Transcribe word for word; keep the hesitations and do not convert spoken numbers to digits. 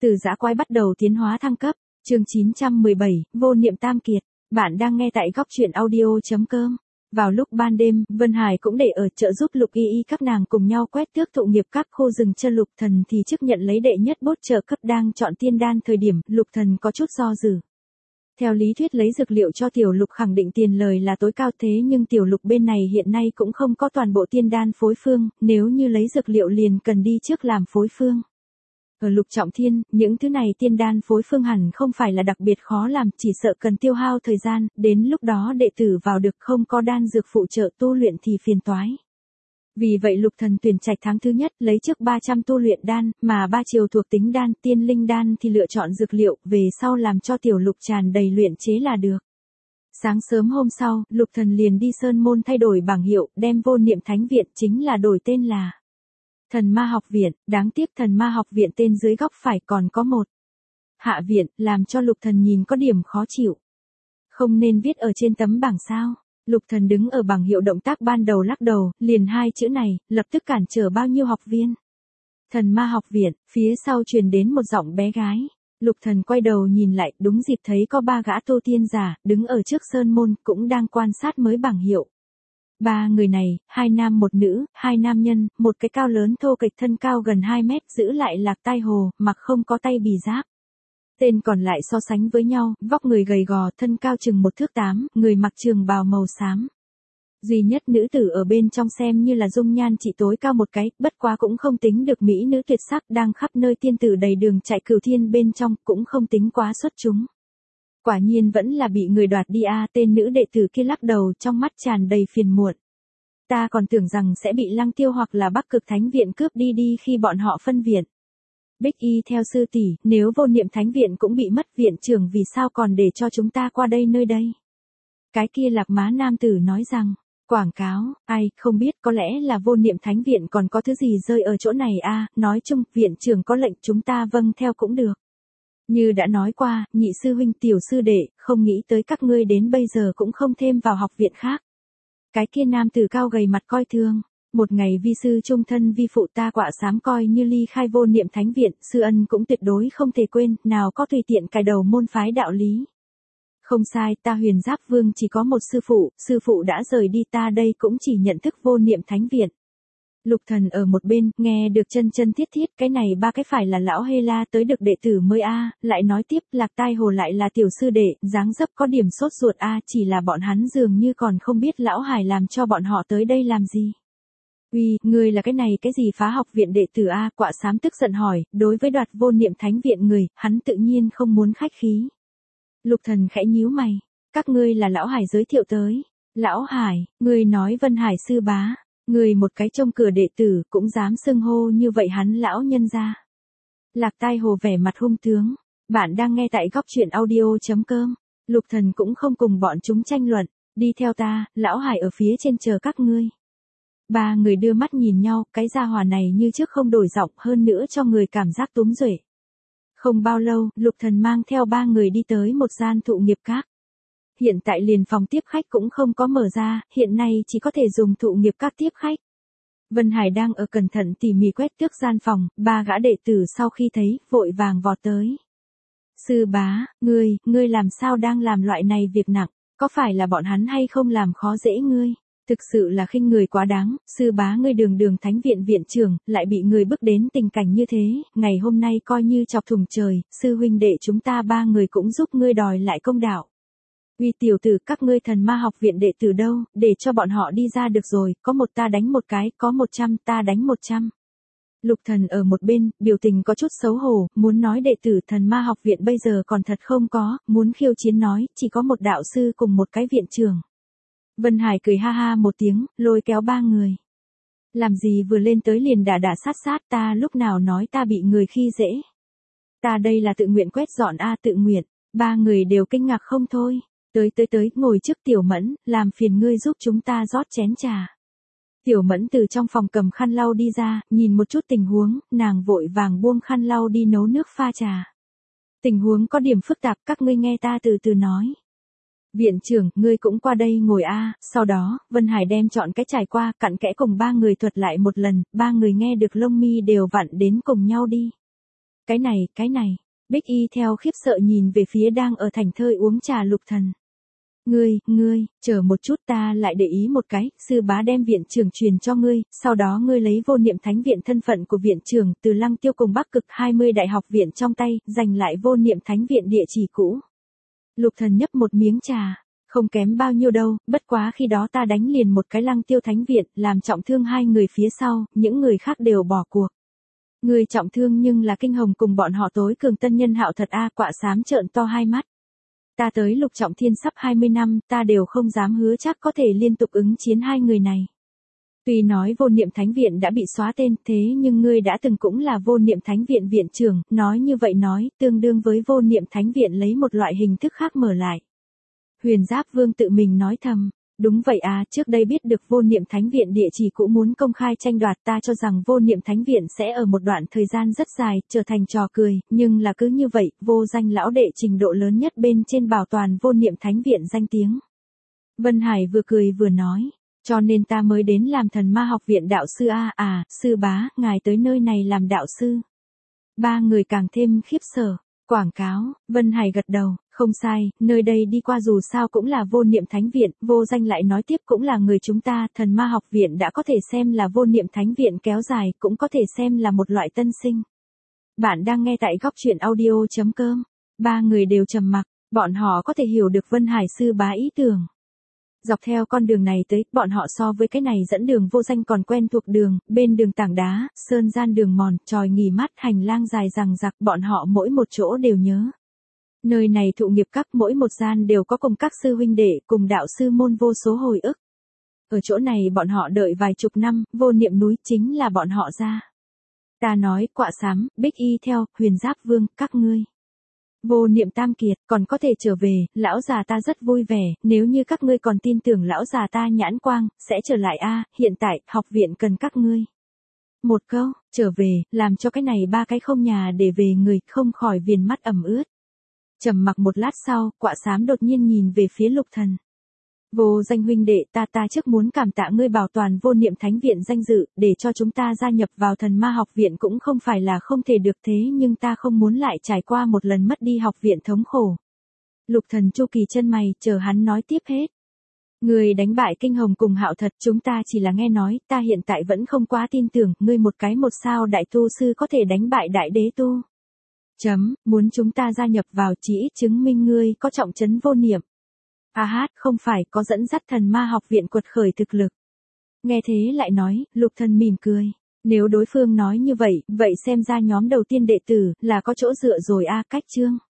Từ dã quái bắt đầu tiến hóa thăng cấp, chương chín trăm mười bảy, vô niệm tam kiệt. Bạn đang nghe tại góc truyện audio chấm com. Vào lúc ban đêm, Vân Hải cũng để ở chợ giúp Lục Y Y các nàng cùng nhau quét tước thụ nghiệp các khu rừng chân. Lục Thần thì trước nhận lấy đệ nhất bốt trợ cấp đang chọn tiên đan thời điểm, Lục Thần có chút do dự. Theo lý thuyết lấy dược liệu cho Tiểu Lục khẳng định tiền lời là tối cao, thế nhưng Tiểu Lục bên này hiện nay cũng không có toàn bộ tiên đan phối phương, nếu như lấy dược liệu liền cần đi trước làm phối phương. Ở Lục Trọng Thiên, những thứ này tiên đan phối phương hẳn không phải là đặc biệt khó làm, chỉ sợ cần tiêu hao thời gian, đến lúc đó đệ tử vào được không có đan dược phụ trợ tu luyện thì phiền toái. Vì vậy Lục Thần tuyển trạch tháng thứ nhất lấy trước ba trăm tu luyện đan, mà ba chiều thuộc tính đan, tiên linh đan thì lựa chọn dược liệu, về sau làm cho Tiểu Lục tràn đầy luyện chế là được. Sáng sớm hôm sau, Lục Thần liền đi Sơn Môn thay đổi bảng hiệu, đem vô niệm thánh viện chính là đổi tên là Thần Ma học viện. Đáng tiếc Thần Ma học viện tên dưới góc phải còn có một hạ viện, làm cho Lục Thần nhìn có điểm khó chịu. Không nên viết ở trên tấm bảng sao? Lục Thần đứng ở bảng hiệu động tác ban đầu lắc đầu, liền hai chữ này, lập tức cản trở bao nhiêu học viên. Thần Ma học viện, phía sau truyền đến một giọng bé gái. Lục Thần quay đầu nhìn lại, đúng dịp thấy có ba gã tu tiên giả, đứng ở trước Sơn Môn, cũng đang quan sát mới bảng hiệu. Ba người này, hai nam một nữ, hai nam nhân, một cái cao lớn thô kệch thân cao gần hai mét, giữ lại lạc tai hồ, mặc không có tay bì giáp. Tên còn lại so sánh với nhau, vóc người gầy gò, thân cao chừng một thước tám, người mặc trường bào màu xám. Duy nhất nữ tử ở bên trong xem như là dung nhan chỉ tối cao một cái, bất quá cũng không tính được mỹ nữ tuyệt sắc, đang khắp nơi tiên tử đầy đường chạy cửu thiên bên trong, cũng không tính quá xuất chúng. Quả nhiên vẫn là bị người đoạt đi a, à, tên nữ đệ tử kia lắc đầu, trong mắt tràn đầy phiền muộn. Ta còn tưởng rằng sẽ bị Lăng Tiêu hoặc là Bắc Cực Thánh viện cướp đi đi khi bọn họ phân viện. Bích Y theo sư tỷ, nếu vô niệm thánh viện cũng bị mất viện trưởng vì sao còn để cho chúng ta qua đây nơi đây? Cái kia lạc má nam tử nói rằng, quảng cáo, ai, không biết, có lẽ là vô niệm thánh viện còn có thứ gì rơi ở chỗ này a, à, nói chung, viện trưởng có lệnh chúng ta vâng theo cũng được. Như đã nói qua, nhị sư huynh tiểu sư đệ, không nghĩ tới các ngươi đến bây giờ cũng không thêm vào học viện khác. Cái kia nam tử cao gầy mặt coi thường. Một ngày vi sư trung thân vi phụ ta quạ xám coi như ly khai vô niệm thánh viện, sư ân cũng tuyệt đối không thể quên, nào có tùy tiện cài đầu môn phái đạo lý. Không sai, ta Huyền Giáp Vương chỉ có một sư phụ, sư phụ đã rời đi, ta đây cũng chỉ nhận thức vô niệm thánh viện. Lục Thần ở một bên, nghe được chân chân thiết thiết, cái này ba cái phải là lão Hê La tới được đệ tử mới a, à, lại nói tiếp, lạc tai hồ lại là tiểu sư đệ, dáng dấp có điểm sốt ruột a, à, chỉ là bọn hắn dường như còn không biết lão Hải làm cho bọn họ tới đây làm gì. Uy, ngươi là cái này cái gì phá học viện đệ tử a, à, quạ xám tức giận hỏi, đối với đoạt vô niệm thánh viện người, hắn tự nhiên không muốn khách khí. Lục Thần khẽ nhíu mày, các ngươi là lão Hải giới thiệu tới. Lão Hải, ngươi nói Vân Hải sư bá. Người một cái trông cửa đệ tử cũng dám xưng hô như vậy hắn lão nhân gia. Lạc tai hồ vẻ mặt hung tướng. Bạn đang nghe tại góc truyện audio chấm com. Lục Thần cũng không cùng bọn chúng tranh luận. Đi theo ta, lão Hải ở phía trên chờ các ngươi. Ba người đưa mắt nhìn nhau, cái gia hỏa này như trước không đổi giọng, hơn nữa cho người cảm giác túm duệ. Không bao lâu, Lục Thần mang theo ba người đi tới một gian thụ nghiệp các. Hiện tại liền phòng tiếp khách cũng không có mở ra, hiện nay chỉ có thể dùng thụ nghiệp các tiếp khách. Vân Hải đang ở cẩn thận tỉ mỉ quét tước gian phòng, ba gã đệ tử sau khi thấy, vội vàng vọt tới. Sư bá, ngươi, ngươi làm sao đang làm loại này việc nặng, có phải là bọn hắn hay không làm khó dễ ngươi? Thực sự là khinh người quá đáng, sư bá ngươi đường đường thánh viện viện trưởng, lại bị người bức đến tình cảnh như thế, ngày hôm nay coi như chọc thủng trời, sư huynh đệ chúng ta ba người cũng giúp ngươi đòi lại công đạo. Uy tiểu tử, các ngươi thần ma học viện đệ tử đâu, để cho bọn họ đi ra được rồi, có một ta đánh một cái, có một trăm ta đánh một trăm. Lục Thần ở một bên, biểu tình có chút xấu hổ, muốn nói đệ tử thần ma học viện bây giờ còn thật không có, muốn khiêu chiến nói, chỉ có một đạo sư cùng một cái viện trưởng. Vân Hải cười ha ha một tiếng, lôi kéo ba người. Làm gì vừa lên tới liền đả đả sát sát, ta lúc nào nói ta bị người khi dễ. Ta đây là tự nguyện quét dọn a, tự nguyện, ba người đều kinh ngạc không thôi. Tới tới tới, ngồi trước Tiểu Mẫn, làm phiền ngươi giúp chúng ta rót chén trà. Tiểu Mẫn từ trong phòng cầm khăn lau đi ra, nhìn một chút tình huống, nàng vội vàng buông khăn lau đi nấu nước pha trà. Tình huống có điểm phức tạp, các ngươi nghe ta từ từ nói. Viện trưởng, ngươi cũng qua đây ngồi a, à. Sau đó, Vân Hải đem chọn cái trải qua, cặn kẽ cùng ba người thuật lại một lần, ba người nghe được lông mi đều vặn đến cùng nhau đi. Cái này, cái này, Bích Y theo khiếp sợ nhìn về phía đang ở thảnh thơi uống trà Lục Thần. Ngươi, ngươi, chờ một chút ta lại để ý một cái, sư bá đem viện trưởng truyền cho ngươi, sau đó ngươi lấy vô niệm thánh viện thân phận của viện trưởng từ Lăng Tiêu cùng Bắc Cực hai mươi đại học viện trong tay, giành lại vô niệm thánh viện địa chỉ cũ. Lục Thần nhấp một miếng trà, không kém bao nhiêu đâu, bất quá khi đó ta đánh liền một cái Lăng Tiêu thánh viện, làm trọng thương hai người phía sau, những người khác đều bỏ cuộc. Người trọng thương nhưng là Kinh Hồng cùng bọn họ tối cường tân nhân hạo thật a, Quạ Xám trợn to hai mắt. Ta tới Lục Trọng Thiên sắp hai mươi năm, ta đều không dám hứa chắc có thể liên tục ứng chiến hai người này. Tuy nói vô niệm thánh viện đã bị xóa tên, thế nhưng ngươi đã từng cũng là vô niệm thánh viện viện trưởng, nói như vậy nói, tương đương với vô niệm thánh viện lấy một loại hình thức khác mở lại. Huyền Giáp Vương tự mình nói thầm, đúng vậy à, trước đây biết được vô niệm thánh viện địa chỉ cũ muốn công khai tranh đoạt, ta cho rằng vô niệm thánh viện sẽ ở một đoạn thời gian rất dài, trở thành trò cười, nhưng là cứ như vậy, vô danh lão đệ trình độ lớn nhất bên trên bảo toàn vô niệm thánh viện danh tiếng. Vân Hải vừa cười vừa nói, cho nên ta mới đến làm Thần Ma học viện đạo sư a. À, à, sư bá, ngài tới nơi này làm đạo sư. Ba người càng thêm khiếp sợ. Quảng cáo, Vân Hải gật đầu, không sai, nơi đây đi qua dù sao cũng là vô niệm thánh viện, vô danh lại nói tiếp cũng là người chúng ta, Thần Ma học viện đã có thể xem là vô niệm thánh viện kéo dài, cũng có thể xem là một loại tân sinh. Bạn đang nghe tại góc truyện audio chấm com. Ba người đều trầm mặc, bọn họ có thể hiểu được Vân Hải sư bá ý tưởng. Dọc theo con đường này tới, bọn họ so với cái này dẫn đường vô danh còn quen thuộc đường, bên đường tảng đá, sơn gian đường mòn, tròi nghỉ mát, hành lang dài rằng rặc, bọn họ mỗi một chỗ đều nhớ. Nơi này thụ nghiệp các mỗi một gian đều có cùng các sư huynh đệ, cùng đạo sư môn vô số hồi ức. Ở chỗ này bọn họ đợi vài chục năm, vô niệm núi chính là bọn họ ra. Ta nói, Quạ Xám, Bích Y theo, Huyền Giáp Vương, các ngươi. Vô niệm tam kiệt, còn có thể trở về, lão già ta rất vui vẻ, nếu như các ngươi còn tin tưởng lão già ta nhãn quang, sẽ trở lại a. Hiện tại, học viện cần các ngươi. Một câu, trở về, làm cho cái này ba cái không nhà để về người, không khỏi viền mắt ẩm ướt. Trầm mặc một lát sau, Quạ Xám đột nhiên nhìn về phía Lục Thần. Vô danh huynh đệ, ta ta trước muốn cảm tạ ngươi bảo toàn vô niệm thánh viện danh dự, để cho chúng ta gia nhập vào Thần Ma học viện cũng không phải là không thể được, thế nhưng ta không muốn lại trải qua một lần mất đi học viện thống khổ. Lục Thần chu kỳ chân mày, chờ hắn nói tiếp hết. Ngươi đánh bại Kinh Hồng cùng Hạo thật, chúng ta chỉ là nghe nói, ta hiện tại vẫn không quá tin tưởng, ngươi một cái một sao đại tu sư có thể đánh bại đại đế tu. Chấm, muốn chúng ta gia nhập vào chỉ ít chứng minh ngươi có trọng trấn vô niệm. A hát, không phải, có dẫn dắt Thần Ma học viện quật khởi thực lực. Nghe thế lại nói, Lục Thần mỉm cười. Nếu đối phương nói như vậy, vậy xem ra nhóm đầu tiên đệ tử, là có chỗ dựa rồi a. Cách chương.